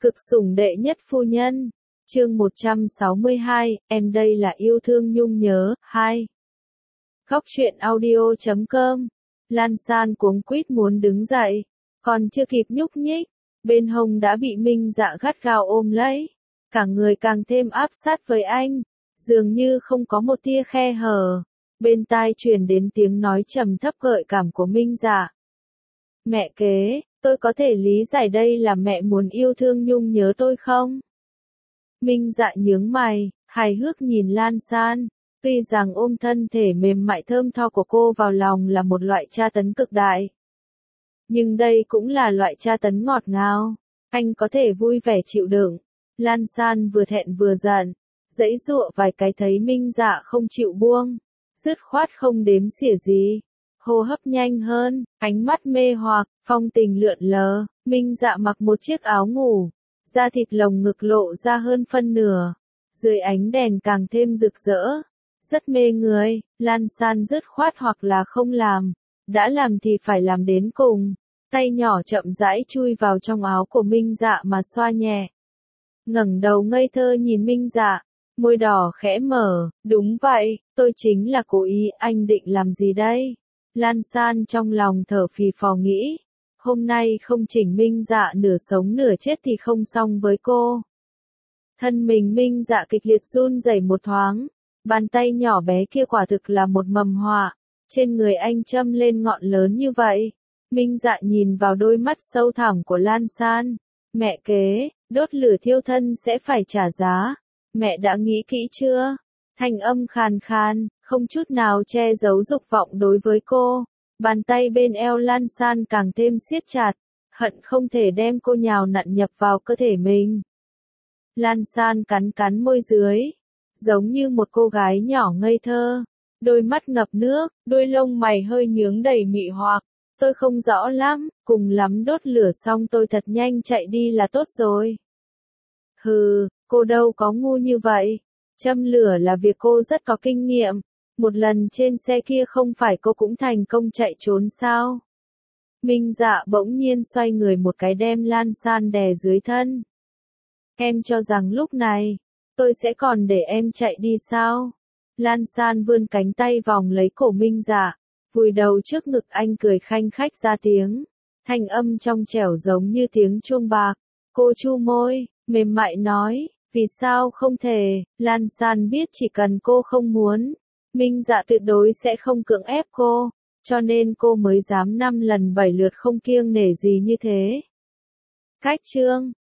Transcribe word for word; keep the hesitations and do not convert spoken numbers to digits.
Cực sủng đệ nhất phu nhân. Chương một trăm sáu mươi hai, em đây là yêu thương nhung nhớ. Hai. Góc truyện audio chấm com. Lan San cuống quýt muốn đứng dậy, còn chưa kịp nhúc nhích, bên hông đã bị Minh Dạ gắt gao ôm lấy, cả người càng thêm áp sát với anh, dường như không có một tia khe hở. Bên tai truyền đến tiếng nói trầm thấp gợi cảm của Minh Dạ. Mẹ kế, tôi có thể lý giải đây là mẹ muốn yêu thương nhung nhớ tôi không? Minh Dạ nhướng mày, hài hước nhìn Lan San. Tuy rằng ôm thân thể mềm mại thơm tho của cô vào lòng là một loại tra tấn cực đại, nhưng đây cũng là loại tra tấn ngọt ngào. Anh có thể vui vẻ chịu đựng. Lan San vừa thẹn vừa giận, giãy giụa vài cái thấy Minh Dạ không chịu buông, dứt khoát không đếm xỉa gì. Hô hấp nhanh hơn, ánh mắt mê hoặc, phong tình lượn lờ. Minh Dạ mặc một chiếc áo ngủ, da thịt lồng ngực lộ ra hơn phân nửa, dưới ánh đèn càng thêm rực rỡ, rất mê người. Lan San dứt khoát hoặc là không làm, đã làm thì phải làm đến cùng. Tay nhỏ chậm rãi chui vào trong áo của Minh Dạ mà xoa nhẹ. Ngẩng đầu ngây thơ nhìn Minh Dạ, môi đỏ khẽ mở, đúng vậy, tôi chính là cố ý, anh định làm gì đây? Lan San trong lòng thở phì phò nghĩ, hôm nay không chỉnh Minh Dạ nửa sống nửa chết thì không xong với cô. Thân mình Minh Dạ kịch liệt run rẩy một thoáng, bàn tay nhỏ bé kia quả thực là một mầm họa, trên người anh châm lên ngọn lớn như vậy. Minh Dạ nhìn vào đôi mắt sâu thẳm của Lan San, mẹ kế, đốt lửa thiêu thân sẽ phải trả giá, mẹ đã nghĩ kỹ chưa? Thanh âm khàn khàn, không chút nào che giấu dục vọng đối với cô. Bàn tay bên eo Lan San càng thêm siết chặt, hận không thể đem cô nhào nặn nhập vào cơ thể mình. Lan San cắn cắn môi dưới, giống như một cô gái nhỏ ngây thơ, đôi mắt ngập nước, đôi lông mày hơi nhướng đầy mị hoặc. Tôi không rõ lắm, cùng lắm đốt lửa xong tôi thật nhanh chạy đi là tốt rồi. Hừ, cô đâu có ngu như vậy. Châm lửa là việc cô rất có kinh nghiệm. Một lần trên xe kia không phải cô cũng thành công chạy trốn sao? Minh Dạ bỗng nhiên xoay người một cái đem Lan San đè dưới thân. Em cho rằng lúc này, tôi sẽ còn để em chạy đi sao? Lan San vươn cánh tay vòng lấy cổ Minh Dạ, vùi đầu trước ngực anh cười khanh khách ra tiếng. Thanh âm trong trẻo giống như tiếng chuông bạc. Cô chu môi, mềm mại nói, vì sao không thể? Lan San biết chỉ cần cô không muốn, Minh Dạ tuyệt đối sẽ không cưỡng ép cô, cho nên cô mới dám năm lần bảy lượt không kiêng nể gì như thế. Cách chương